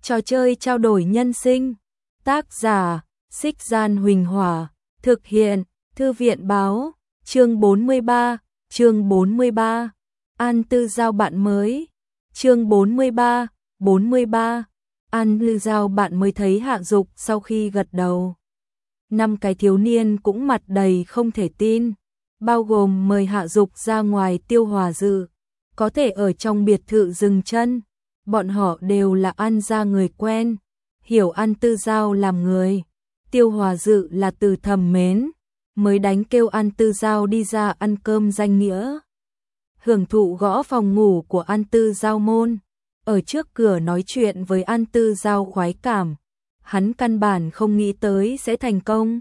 Trò chơi trao đổi nhân sinh. Tác giả, Xích Gian Huỳnh Hỏa. Thực hiện, Thư viện Báo. Chương 43. Chương 43. An Tư giao bạn mới. Chương 43. An Tư giao bạn mới thấy Hạ Dục sau khi gật đầu. 5 cái thiếu niên cũng mặt đầy không thể tin, bao gồm mời Hạ Dục ra ngoài Tiêu Hòa Dự, có thể ở trong biệt thự dừng chân. Bọn họ đều là An gia người quen, hiểu An Tư giao làm người. Tiêu Hòa Dự là từ thầm mến, mới đánh kêu An Tư giao đi ra ăn cơm danh nghĩa. Hưởng thụ gõ phòng ngủ của An Tư giao môn, ở trước cửa nói chuyện với An Tư giao khoái cảm. Hắn căn bản không nghĩ tới sẽ thành công.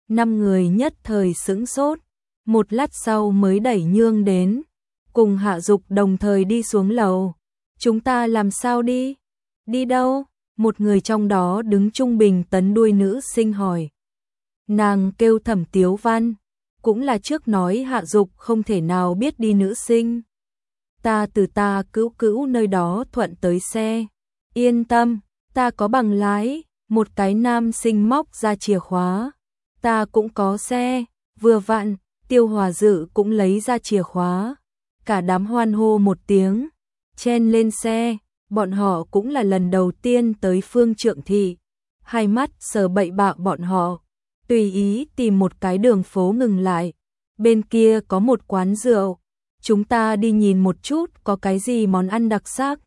5 người nhất thời sững sốt, một lát sau mới đẩy Nhương đến, cùng Hạ Dục đồng thời đi xuống lầu. Chúng ta làm sao đi? Đi đâu? Một người trong đó đứng trung bình tấn đuôi nữ sinh hỏi. Nàng kêu Thẩm Tiếu Văn, cũng là trước nói Hạ Dục không thể nào biết đi nữ sinh. Ta từ ta cữu cữu nơi đó thuận tới xe. Yên tâm, ta có bằng lái. Một cái nam sinh móc ra chìa khóa. Ta cũng có xe. Vừa vặn, Tiêu Hòa Dự cũng lấy ra chìa khóa. Cả đám hoan hô một tiếng, chen lên xe. Bọn họ cũng là lần đầu tiên tới Phương Trượng Thị. Hai mắt sờ bậy bạ bọn họ, tùy ý tìm một cái đường phố ngừng lại. Bên kia có một quán rượu, chúng ta đi nhìn một chút có cái gì món ăn đặc sắc.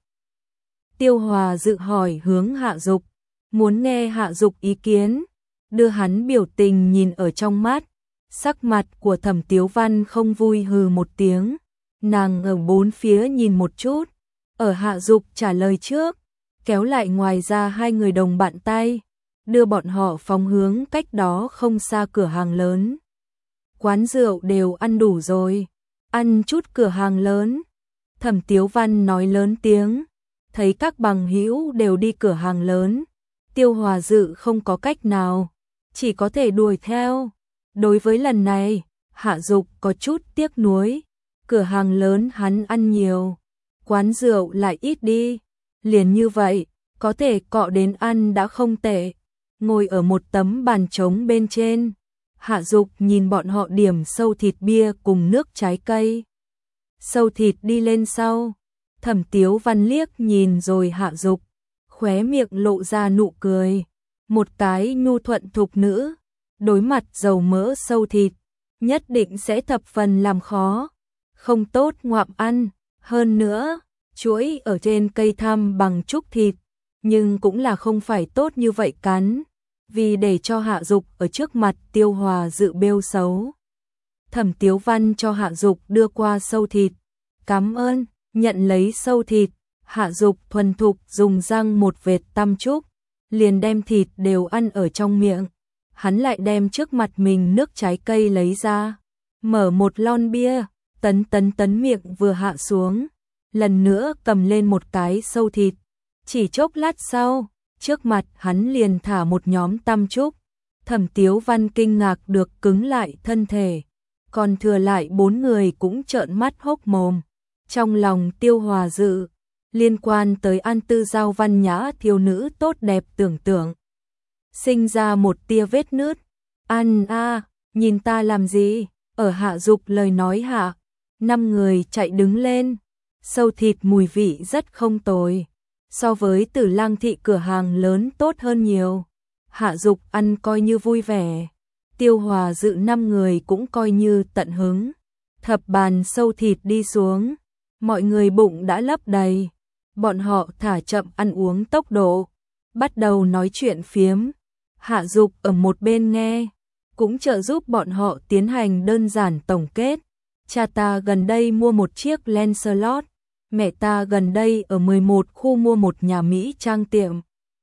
Tiêu Hòa Dự hỏi hướng Hạ Dục, muốn nghe Hạ Dục ý kiến, đưa hắn biểu tình nhìn ở trong mắt. Sắc mặt của Thẩm Tiếu Văn không vui, hừ một tiếng. Nàng ở bốn phía nhìn một chút, ở Hạ Dục trả lời trước, kéo lại ngoài ra 2 người đồng bạn tay, đưa bọn họ phóng hướng cách đó không xa cửa hàng lớn. Quán rượu đều ăn đủ rồi, ăn chút cửa hàng lớn. Thẩm Tiếu Văn nói lớn tiếng, thấy các bằng hữu đều đi cửa hàng lớn, Tiêu Hòa Dự không có cách nào, chỉ có thể đuổi theo. Đối với lần này, Hạ Dục có chút tiếc nuối, cửa hàng lớn hắn ăn nhiều, quán rượu lại ít đi, liền như vậy, có thể cọ đến ăn đã không tệ. Ngồi ở một tấm bàn trống bên trên, Hạ Dục nhìn bọn họ điểm sâu thịt bia cùng nước trái cây. Sâu thịt đi lên sau, Thẩm Tiếu Văn liếc nhìn rồi Hạ Dục, khóe miệng lộ ra nụ cười. Một cái nhu thuận thục nữ, đối mặt dầu mỡ sâu thịt, nhất định sẽ thập phần làm khó, không tốt ngoạm ăn. Hơn nữa, chuỗi ở trên cây thăm bằng trúc thịt, nhưng cũng là không phải tốt như vậy cắn, vì để cho Hạ Dục ở trước mặt Tiêu Hòa Dự bêu xấu. Thẩm Tiếu Văn cho Hạ Dục đưa qua sâu thịt, cảm ơn, nhận lấy sâu thịt. Hạ Dục thuần thục dùng răng một vệt tăm trúc, liền đem thịt đều ăn ở trong miệng. Hắn lại đem trước mặt mình nước trái cây lấy ra, mở một lon bia, tấn miệng vừa hạ xuống, lần nữa cầm lên một cái sâu thịt. Chỉ chốc lát sau, trước mặt hắn liền thả một nhóm tăm trúc. Thẩm Tiếu Văn kinh ngạc được cứng lại thân thể, còn thừa lại 4 người cũng trợn mắt hốc mồm. Trong lòng Tiêu Hòa Dự, liên quan tới An Tư giao văn nhã thiếu nữ tốt đẹp tưởng tượng, sinh ra một tia vết nứt. Ăn a, nhìn ta làm gì? Ở Hạ Dục lời nói hạ, 5 người chạy đứng lên. Sâu thịt mùi vị rất không tồi, so với Tử Lang thị cửa hàng lớn tốt hơn nhiều. Hạ Dục ăn coi như vui vẻ, Tiêu Hòa Dự 5 người cũng coi như tận hứng. Thập bàn sâu thịt đi xuống, mọi người bụng đã lấp đầy. Bọn họ thả chậm ăn uống tốc độ, bắt đầu nói chuyện phiếm. Hạ Dục ở một bên nghe, cũng trợ giúp bọn họ tiến hành đơn giản tổng kết. Cha ta gần đây mua một chiếc Lancelot, mẹ ta gần đây ở 11 khu mua một nhà Mỹ trang tiệm.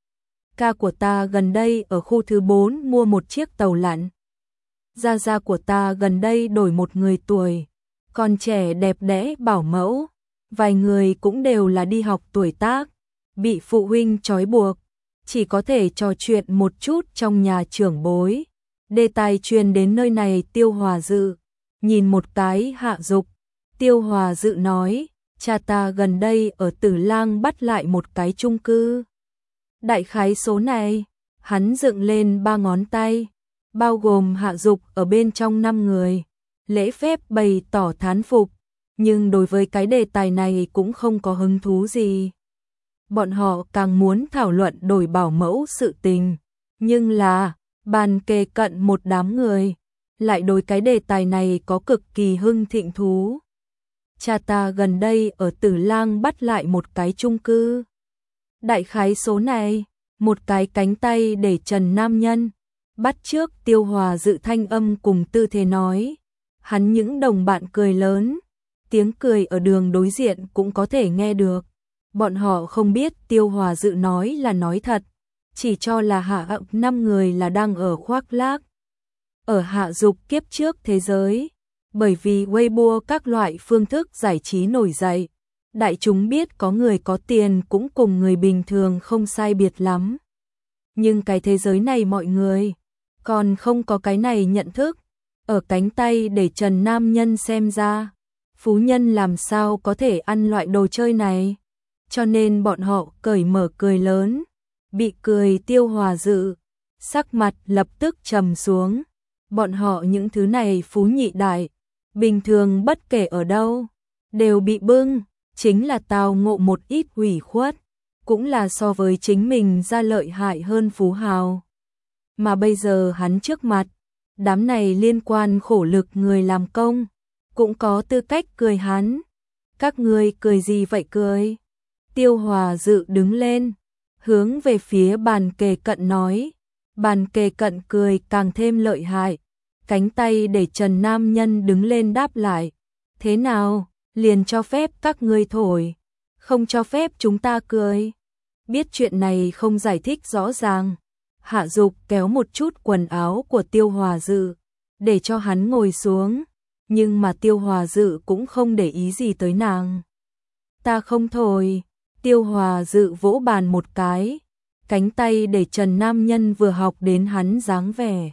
Ca của ta gần đây ở khu thứ 4 mua một chiếc tàu lặn. Gia gia của ta gần đây đổi một người tuổi, còn trẻ đẹp đẽ bảo mẫu. Vài người cũng đều là đi học tuổi tác, bị phụ huynh trói buộc, chỉ có thể trò chuyện một chút trong nhà trưởng bối. Đề tài truyền đến nơi này. Tiêu Hòa Dự nhìn một cái Hạ Dục. Tiêu Hòa Dự nói, cha ta gần đây ở Tử Lang bắt lại một cái chung cư. Đại khái số này, hắn dựng lên 3 ngón tay, bao gồm Hạ Dục ở bên trong 5 người, lễ phép bày tỏ thán phục, nhưng đối với cái đề tài này cũng không có hứng thú gì. Bọn họ càng muốn thảo luận đổi bảo mẫu sự tình, nhưng là, bàn kề cận một đám người, lại đối cái đề tài này có cực kỳ hưng thịnh thú. Cha ta gần đây ở Tử Lang bắt lại một cái chung cư. Đại khái số này, một cái cánh tay để trần nam nhân, bắt trước Tiêu Hòa Dự thanh âm cùng tư thế nói. Hắn những đồng bạn cười lớn, tiếng cười ở đường đối diện cũng có thể nghe được. Bọn họ không biết Tiêu Hòa Dự nói là nói thật, chỉ cho là Hạ 5 người là đang ở khoác lác. Ở Hạ Dục kiếp trước thế giới, bởi vì Weibo các loại phương thức giải trí nổi dậy, đại chúng biết có người có tiền cũng cùng người bình thường không sai biệt lắm. Nhưng cái thế giới này mọi người còn không có cái này nhận thức. Ở cánh tay để trần nam nhân xem ra, phú nhân làm sao có thể ăn loại đồ chơi này. Cho nên bọn họ cởi mở cười lớn, bị cười Tiêu Hòa Dự, sắc mặt lập tức trầm xuống. Bọn họ những thứ này phú nhị đại, bình thường bất kể ở đâu, đều bị bưng, chính là tao ngộ một ít ủy khuất, cũng là so với chính mình ra lợi hại hơn phú hào. Mà bây giờ hắn trước mặt, đám này liên quan khổ lực người làm công, cũng có tư cách cười hắn. Các ngươi cười gì vậy cười? Tiêu Hòa Dự đứng lên, hướng về phía bàn kề cận nói. Bàn kề cận cười càng thêm lợi hại, cánh tay để trần nam nhân đứng lên đáp lại. Thế nào, liền cho phép các ngươi thổi, không cho phép chúng ta cười. Biết chuyện này không giải thích rõ ràng, Hạ Dục kéo một chút quần áo của Tiêu Hòa Dự, để cho hắn ngồi xuống, nhưng mà Tiêu Hòa Dự cũng không để ý gì tới nàng. Ta không thổi. Tiêu Hòa Dự vỗ bàn một cái, cánh tay để trần nam nhân vừa học đến hắn dáng vẻ.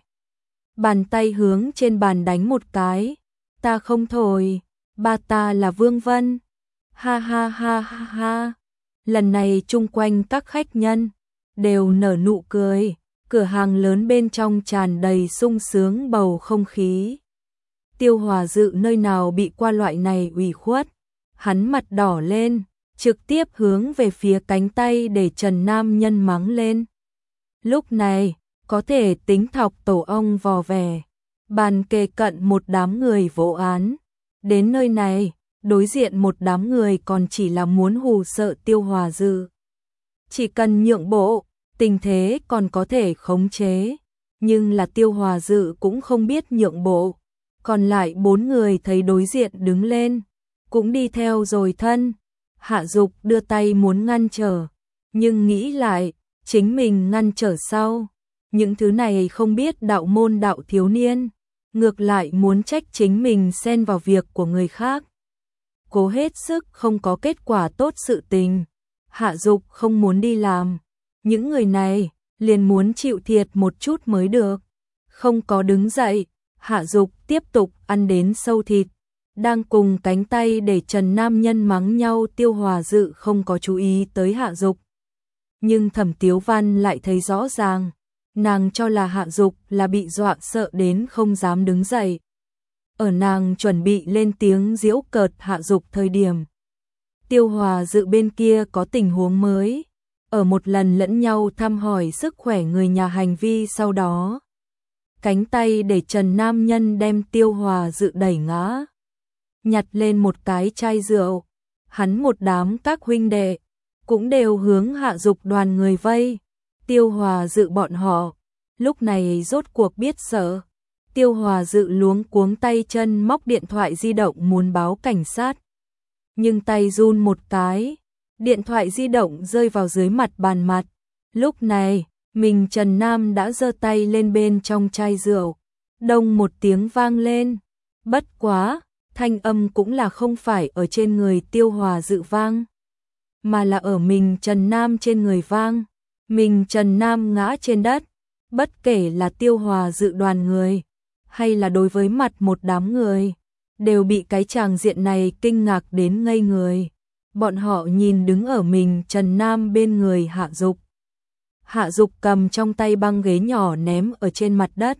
Bàn tay hướng trên bàn đánh một cái, ta không thổi, ba ta là Vương Vân. Ha ha ha ha ha. Lần này chung quanh các khách nhân đều nở nụ cười, cửa hàng lớn bên trong tràn đầy sung sướng bầu không khí. Tiêu Hòa Dự nơi nào bị qua loại này ủy khuất, hắn mặt đỏ lên, trực tiếp hướng về phía cánh tay để trần nam nhân mắng lên. Lúc này, có thể tính thọc tổ ong vò vè, bàn kề cận một đám người vô án. Đến nơi này, đối diện một đám người còn chỉ là muốn hù sợ Tiêu Hòa Dự. Chỉ cần nhượng bộ, tình thế còn có thể khống chế. Nhưng là Tiêu Hòa Dự cũng không biết nhượng bộ. Còn lại 4 người thấy đối diện đứng lên, cũng đi theo rồi thân. Hạ Dục đưa tay muốn ngăn trở, nhưng nghĩ lại, chính mình ngăn trở sau. Những thứ này không biết đạo môn đạo thiếu niên, ngược lại muốn trách chính mình xen vào việc của người khác. Cố hết sức không có kết quả tốt sự tình. Hạ Dục không muốn đi làm. Những người này liền muốn chịu thiệt một chút mới được. Không có đứng dậy, Hạ Dục tiếp tục ăn đến sâu thịt. Đang cùng cánh tay để trần nam nhân mắng nhau, Tiêu Hòa Dự không có chú ý tới Hạ Dục. Nhưng Thẩm Tiếu Văn lại thấy rõ ràng, nàng cho là Hạ Dục là bị dọa sợ đến không dám đứng dậy. Ở nàng chuẩn bị lên tiếng giễu cợt Hạ Dục thời điểm, Tiêu Hòa Dự bên kia có tình huống mới. Ở một lần lẫn nhau thăm hỏi sức khỏe người nhà hành vi sau đó, cánh tay để trần nam nhân đem Tiêu Hòa Dự đẩy ngã, nhặt lên một cái chai rượu. Hắn một đám các huynh đệ cũng đều hướng Hạ Dục đoàn người vây. Tiêu Hòa Dự bọn họ lúc này rốt cuộc biết sợ. Tiêu Hòa Dự luống cuống tay chân móc điện thoại di động muốn báo cảnh sát, nhưng tay run một cái, điện thoại di động rơi vào dưới mặt bàn mặt. Lúc này mình Trần Nam đã giơ tay lên bên trong chai rượu, đông một tiếng vang lên. Bất quá thanh âm cũng là không phải ở trên người Tiêu Hòa Dự vang, mà là ở mình Trần Nam trên người vang. Mình Trần Nam ngã trên đất, bất kể là Tiêu Hòa Dự đoàn người, hay là đối với mặt một đám người, đều bị cái tràng diện này kinh ngạc đến ngây người. Bọn họ nhìn đứng ở mình Trần Nam bên người Hạ Dục, Hạ Dục cầm trong tay băng ghế nhỏ ném ở trên mặt đất.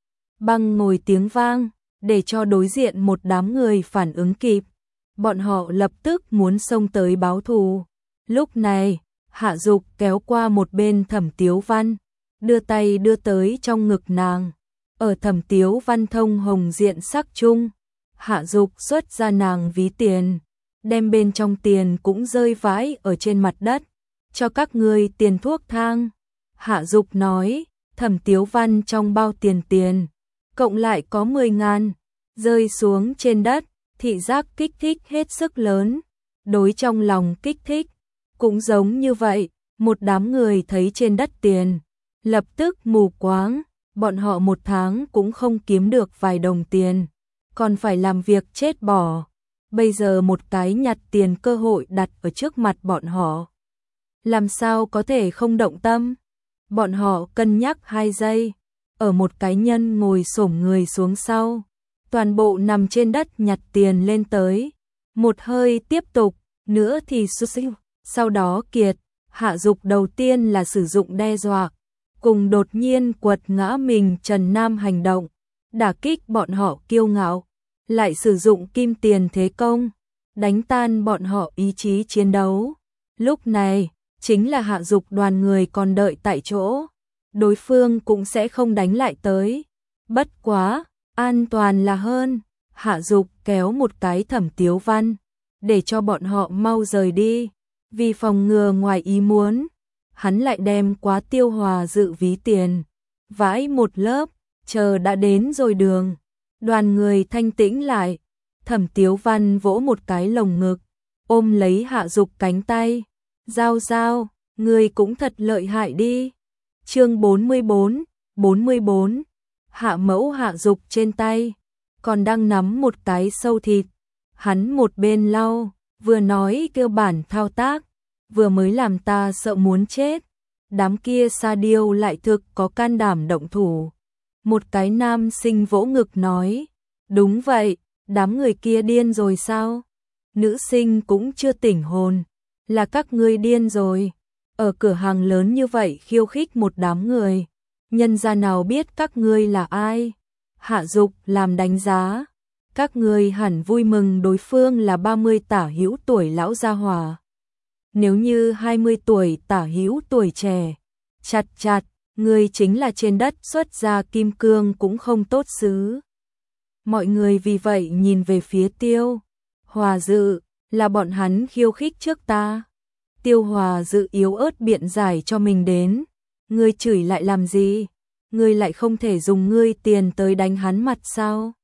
Băng ngồi tiếng vang, để cho đối diện một đám người phản ứng kịp. Bọn họ lập tức muốn xông tới báo thù. Lúc này, Hạ Dục kéo qua một bên Thẩm Tiếu Văn, đưa tay đưa tới trong ngực nàng. Ở Thẩm Tiếu Văn thông hồng diện sắc chung, Hạ Dục xuất ra nàng ví tiền, đem bên trong tiền cũng rơi vãi ở trên mặt đất. Cho các ngươi tiền thuốc thang. Hạ Dục nói, Thẩm Tiếu Văn trong bao tiền, cộng lại có 10.000, rơi xuống trên đất, thị giác kích thích hết sức lớn. Đối trong lòng kích thích, cũng giống như vậy, một đám người thấy trên đất tiền, lập tức mù quáng, bọn họ một tháng cũng không kiếm được vài đồng tiền, còn phải làm việc chết bỏ. Bây giờ một cái nhặt tiền cơ hội đặt ở trước mặt bọn họ. Làm sao có thể không động tâm? Bọn họ cân nhắc 2 giây, ở một cái nhân ngồi xổm người xuống sau, toàn bộ nằm trên đất nhặt tiền lên tới. Một hơi tiếp tục, nữa thì xuất sinh. Sau đó kiệt, Hạ Dục đầu tiên là sử dụng đe dọa, cùng đột nhiên quật ngã mình Trần Nam hành động, đả kích bọn họ kiêu ngạo, lại sử dụng kim tiền thế công, đánh tan bọn họ ý chí chiến đấu. Lúc này, chính là Hạ Dục đoàn người còn đợi tại chỗ, đối phương cũng sẽ không đánh lại tới. Bất quá, an toàn là hơn. Hạ Dục kéo một cái Thẩm Tiếu Văn, để cho bọn họ mau rời đi. Vì phòng ngừa ngoài ý muốn, hắn lại đem quá Tiêu Hòa dự ví tiền, vãi một lớp, chờ đã đến rồi đường. Đoàn người thanh tĩnh lại, Thẩm Tiếu Văn vỗ một cái lồng ngực, ôm lấy Hạ Dục cánh tay. Giao giao, người cũng thật lợi hại đi. Chương 44, Hạ Mẫu Hạ Dục trên tay, còn đang nắm một cái sâu thịt. Hắn một bên lau, vừa nói kêu bản thao tác, vừa mới làm ta sợ muốn chết. Đám kia sa điêu lại thực có can đảm động thủ. Một cái nam sinh vỗ ngực nói, đúng vậy, đám người kia điên rồi sao? Nữ sinh cũng chưa tỉnh hồn, là các ngươi điên rồi. Ở cửa hàng lớn như vậy khiêu khích một đám người, nhân gia nào biết các ngươi là ai? Hạ Dục làm đánh giá, các ngươi hẳn vui mừng đối phương là 30 tả hữu tuổi lão gia hỏa. Nếu như 20 tuổi tả hữu tuổi trẻ, chặt, ngươi chính là trên đất xuất ra kim cương cũng không tốt xứ. Mọi người vì vậy nhìn về phía Tiêu Hòa Dự, là bọn hắn khiêu khích trước ta. Tiêu Hòa Dự yếu ớt biện giải cho mình đến, ngươi chửi lại làm gì? Ngươi lại không thể dùng ngươi tiền tới đánh hắn mặt sao?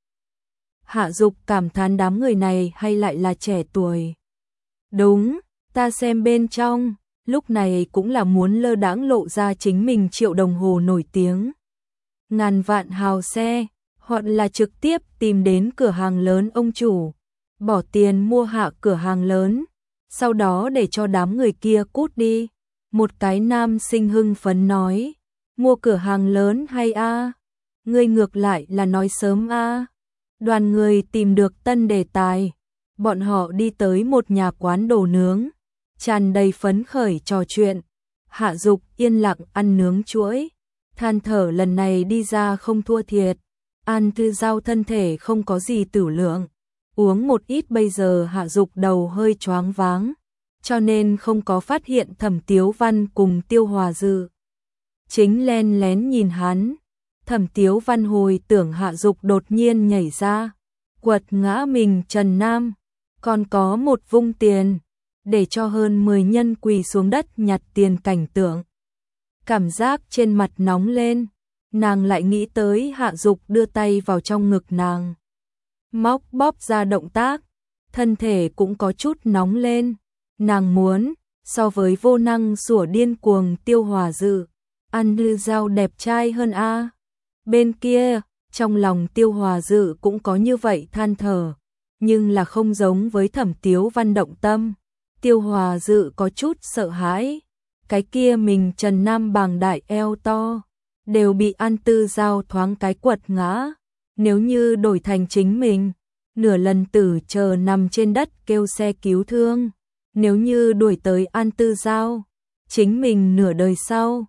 Hạ Dục cảm thán đám người này hay lại là trẻ tuổi. Đúng, ta xem bên trong, lúc này cũng là muốn lơ đãng lộ ra chính mình triệu đồng hồ nổi tiếng. Ngàn vạn hào xe, hoặc là trực tiếp tìm đến cửa hàng lớn ông chủ, bỏ tiền mua hạ cửa hàng lớn, sau đó để cho đám người kia cút đi. Một cái nam sinh hưng phấn nói, mua cửa hàng lớn hay a? Ngươi ngược lại là nói sớm a. Đoàn người tìm được tân đề tài, bọn họ đi tới một nhà quán đồ nướng, tràn đầy phấn khởi trò chuyện. Hạ Dục yên lặng ăn nướng chuỗi, than thở lần này đi ra không thua thiệt. An Tư Giao thân thể không có gì tửu lượng, uống một ít bây giờ Hạ Dục đầu hơi choáng váng, cho nên không có phát hiện Thẩm Tiếu Văn cùng Tiêu Hòa Dự. Chính len lén nhìn hắn, Thẩm Tiếu Văn hồi tưởng Hạ Dục đột nhiên nhảy ra, quật ngã mình Trần Nam, còn có một vung tiền, để cho hơn 10 nhân quỳ xuống đất nhặt tiền cảnh tượng. Cảm giác trên mặt nóng lên, nàng lại nghĩ tới Hạ Dục đưa tay vào trong ngực nàng, móc bóp ra động tác, thân thể cũng có chút nóng lên. Nàng muốn, so với vô năng sủa điên cuồng Tiêu Hòa Dự, An Tư Giao đẹp trai hơn a. Bên kia, trong lòng Tiêu Hòa Dự cũng có như vậy than thở, nhưng là không giống với Thẩm Tiếu Văn động tâm. Tiêu Hòa Dự có chút sợ hãi, cái kia mình Trần Nam bàng đại eo to, đều bị An Tư Giao thoáng cái quật ngã. Nếu như đổi thành chính mình, nửa lần tử chờ nằm trên đất kêu xe cứu thương. Nếu như đuổi tới An Tư Giao, chính mình nửa đời sau,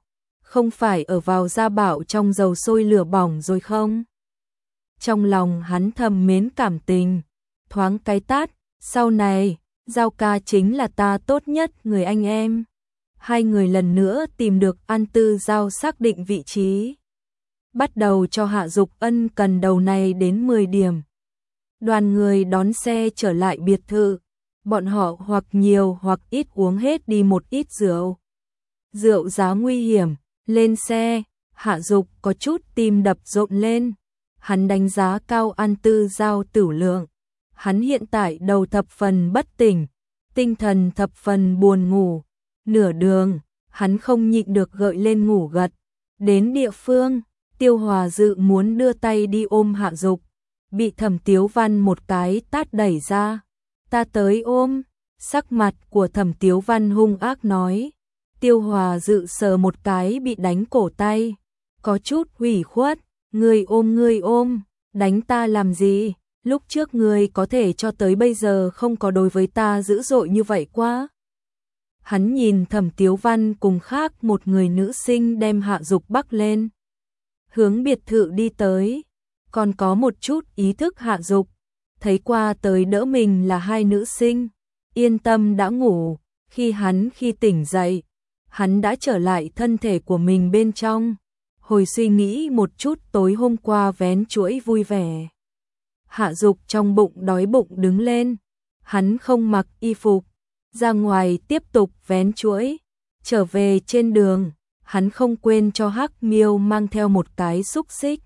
không phải ở vào Gia Bảo trong dầu sôi lửa bỏng rồi không? Trong lòng hắn thầm mến cảm tình, thoáng cái tát, sau này, Giao ca chính là ta tốt nhất người anh em. Hai người lần nữa tìm được An Tư Giao xác định vị trí. Bắt đầu cho Hạ Dục ân cần đầu này đến 10 điểm. Đoàn người đón xe trở lại biệt thự. Bọn họ hoặc nhiều hoặc ít uống hết đi một ít rượu. Rượu giá nguy hiểm, lên xe, Hạ Dục có chút tim đập rộn lên. Hắn đánh giá cao An Tư Giao tử lượng. Hắn hiện tại đầu thập phần bất tỉnh, tinh thần thập phần buồn ngủ. Nửa đường, hắn không nhịn được gợi lên ngủ gật. Đến địa phương, Tiêu Hòa dự muốn đưa tay đi ôm Hạ Dục, bị Thẩm Tiếu Văn một cái tát đẩy ra. Ta tới ôm, sắc mặt của Thẩm Tiếu Văn hung ác nói. Tiêu Hòa dự sờ một cái bị đánh cổ tay, có chút ủy khuất, ngươi ôm, đánh ta làm gì? Lúc trước ngươi có thể cho tới bây giờ không có đối với ta dữ dội như vậy quá. Hắn nhìn Thẩm Tiếu Văn cùng khác một người nữ sinh đem Hạ Dục bắc lên. Hướng biệt thự đi tới, còn có một chút ý thức Hạ Dục. Thấy qua tới đỡ mình là hai nữ sinh, yên tâm đã ngủ, khi tỉnh dậy, hắn đã trở lại thân thể của mình bên trong, hồi suy nghĩ một chút tối hôm qua vén chuỗi vui vẻ. Hạ Dục trong bụng đói bụng đứng lên, hắn không mặc y phục, ra ngoài tiếp tục vén chuỗi, trở về trên đường, hắn không quên cho Hắc Miêu mang theo một cái xúc xích.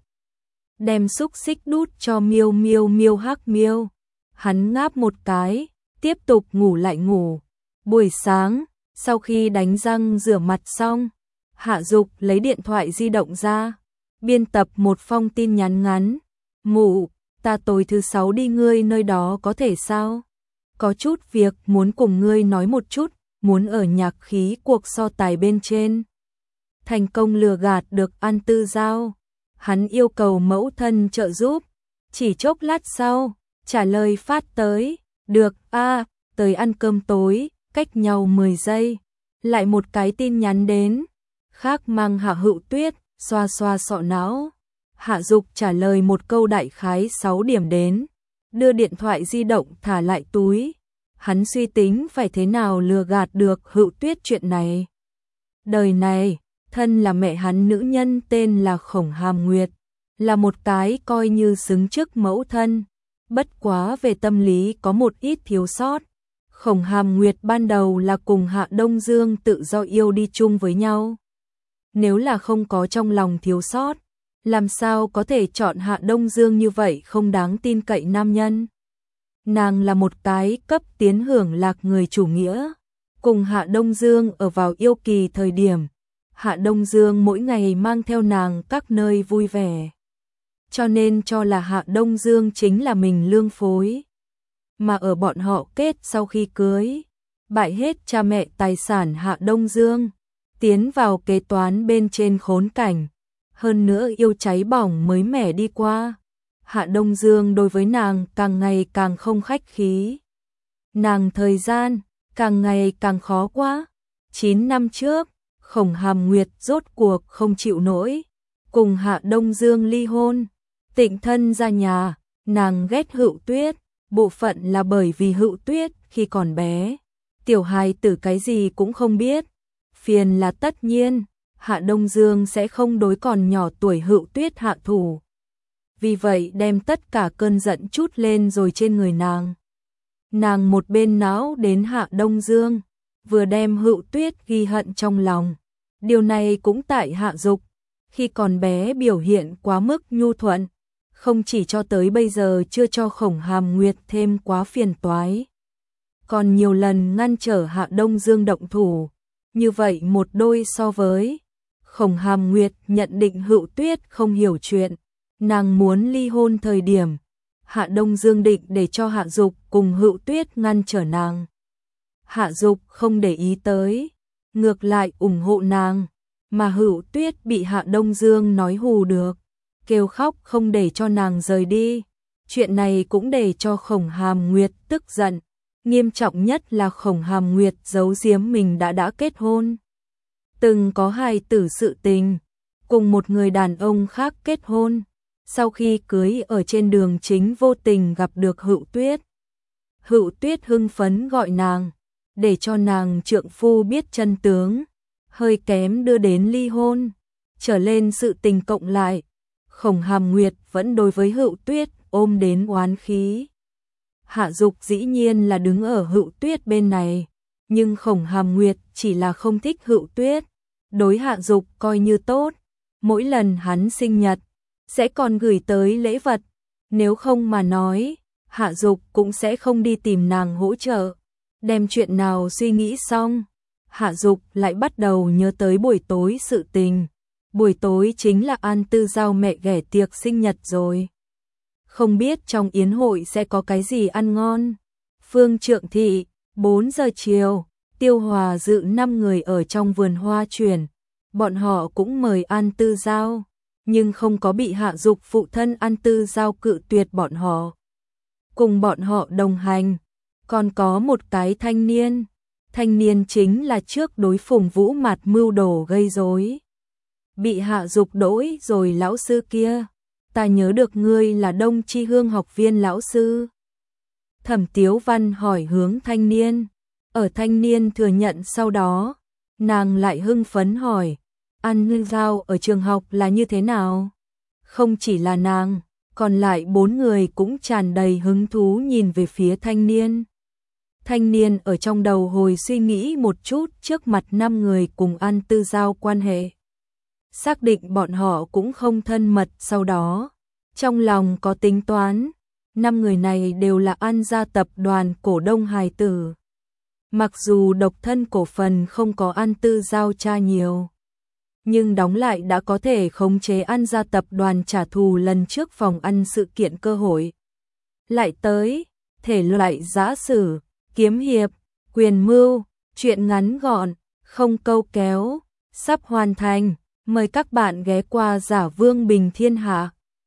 Đem xúc xích đút cho Miêu Hắc Miêu. Hắn ngáp một cái, tiếp tục ngủ lại ngủ. Buổi sáng, sau khi đánh răng rửa mặt xong, Hạ Dục lấy điện thoại di động ra, biên tập một phong tin nhắn ngắn. Mụ, ta tối thứ 6 đi ngươi nơi đó có thể sao? Có chút việc muốn cùng ngươi nói một chút, muốn ở nhạc khí cuộc so tài bên trên. Thành công lừa gạt được An Tư Giao. Hắn yêu cầu mẫu thân trợ giúp. Chỉ chốc lát sau, trả lời phát tới. Được a, tới ăn cơm tối, cách nhau 10 giây. Lại một cái tin nhắn đến. Khác mang Hạ Hữu Tuyết, xoa xoa sọ não. Hạ Dục trả lời một câu đại khái 6 điểm đến. Đưa điện thoại di động thả lại túi. Hắn suy tính phải thế nào lừa gạt được Hữu Tuyết chuyện này. Đời này, thân là mẹ hắn nữ nhân tên là Khổng Hàm Nguyệt, là một cái coi như xứng chức mẫu thân, bất quá về tâm lý có một ít thiếu sót. Khổng Hàm Nguyệt ban đầu là cùng Hạ Đông Dương tự do yêu đi chung với nhau. Nếu là không có trong lòng thiếu sót, làm sao có thể chọn Hạ Đông Dương như vậy không đáng tin cậy nam nhân. Nàng là một cái cấp tiến hưởng lạc người chủ nghĩa, cùng Hạ Đông Dương ở vào yêu kỳ thời điểm. Hạ Đông Dương mỗi ngày mang theo nàng các nơi vui vẻ. Cho nên cho là Hạ Đông Dương chính là mình lương phối. Mà ở bọn họ kết sau khi cưới, bại hết cha mẹ tài sản Hạ Đông Dương, tiến vào kế toán bên trên khốn cảnh. Hơn nữa yêu cháy bỏng mới mẻ đi qua. Hạ Đông Dương đối với nàng càng ngày càng không khách khí. Nàng thời gian càng ngày càng khó quá. 9 năm trước, Khổng Hàm Nguyệt rốt cuộc không chịu nổi, cùng Hạ Đông Dương ly hôn, tịnh thân ra nhà. Nàng ghét Hữu Tuyết, bộ phận là bởi vì Hữu Tuyết khi còn bé, tiểu hài tử cái gì cũng không biết, phiền là tất nhiên. Hạ Đông Dương sẽ không đối còn nhỏ tuổi Hữu Tuyết hạ thủ. Vì vậy đem tất cả cơn giận trút lên rồi trên người nàng. Nàng một bên náo đến Hạ Đông Dương, vừa đem Hữu Tuyết ghi hận trong lòng. Điều này cũng tại Hạ Dục, khi còn bé biểu hiện quá mức nhu thuận, không chỉ cho tới bây giờ chưa cho Khổng Hàm Nguyệt thêm quá phiền toái, còn nhiều lần ngăn trở Hạ Đông Dương động thủ. Như vậy một đôi so với Khổng Hàm Nguyệt nhận định Hữu Tuyết không hiểu chuyện, nàng muốn ly hôn thời điểm, Hạ Đông Dương định để cho Hạ Dục cùng Hữu Tuyết ngăn trở nàng. Hạ Dục không để ý tới, ngược lại ủng hộ nàng, mà Hữu Tuyết bị Hạ Đông Dương nói hù được, kêu khóc không để cho nàng rời đi. Chuyện này cũng để cho Khổng Hàm Nguyệt tức giận, nghiêm trọng nhất là Khổng Hàm Nguyệt giấu giếm mình đã kết hôn. từng có hài tử sự tình, cùng một người đàn ông khác kết hôn. Sau khi cưới ở trên đường chính vô tình gặp được Hựu Tuyết. Hựu Tuyết hưng phấn gọi nàng, để cho nàng trượng phu biết chân tướng, hơi kém đưa đến ly hôn. Trở lên sự tình cộng lại, Khổng Hàm Nguyệt vẫn đối với Hựu Tuyết ôm đến oán khí. Hạ Dục dĩ nhiên là đứng ở Hựu Tuyết bên này, nhưng Khổng Hàm Nguyệt chỉ là không thích Hựu Tuyết, đối Hạ Dục coi như tốt, mỗi lần hắn sinh nhật sẽ còn gửi tới lễ vật, nếu không mà nói, Hạ Dục cũng sẽ không đi tìm nàng hỗ trợ. Đem chuyện nào suy nghĩ xong, Hạ Dục lại bắt đầu nhớ tới buổi tối sự tình. Buổi tối chính là An Tư Giao mẹ ghẻ tiệc sinh nhật rồi. Không biết trong yến hội sẽ có cái gì ăn ngon. Phương Trượng Thị, 4 giờ chiều, Tiêu Hòa dự 5 người ở trong vườn hoa chuyển. Bọn họ cũng mời An Tư Giao, nhưng không có bị Hạ Dục phụ thân An Tư Giao cự tuyệt bọn họ. Cùng bọn họ đồng hành, còn có một cái thanh niên. Thanh niên chính là trước đối Phùng Vũ Mạt mưu đồ gây rối, bị Hạ Dục đỗi rồi lão sư kia. Ta nhớ được ngươi là Đông Chi Hương học viên lão sư. Thẩm Tiếu Văn hỏi hướng thanh niên. Ở thanh niên thừa nhận sau đó, nàng lại hưng phấn hỏi, An Tư Giao ở trường học là như thế nào? Không chỉ là nàng, còn lại 4 người cũng tràn đầy hứng thú nhìn về phía thanh niên. Thanh niên ở trong đầu hồi suy nghĩ một chút trước mặt 5 người cùng An Tư Giao quan hệ. Xác định bọn họ cũng không thân mật, sau đó trong lòng có tính toán, 5 người này đều là An gia tập đoàn cổ đông hài tử. Mặc dù độc thân cổ phần không có An Tư Giao cha nhiều, nhưng đóng lại đã có thể khống chế An gia tập đoàn trả thù lần trước phòng ăn sự kiện cơ hội. Lại tới, thể loại giã sử, kiếm hiệp, quyền mưu, truyện ngắn gọn, không câu kéo, sắp hoàn thành. Mời các bạn ghé qua Giả Vương Bình Thiên Hạ.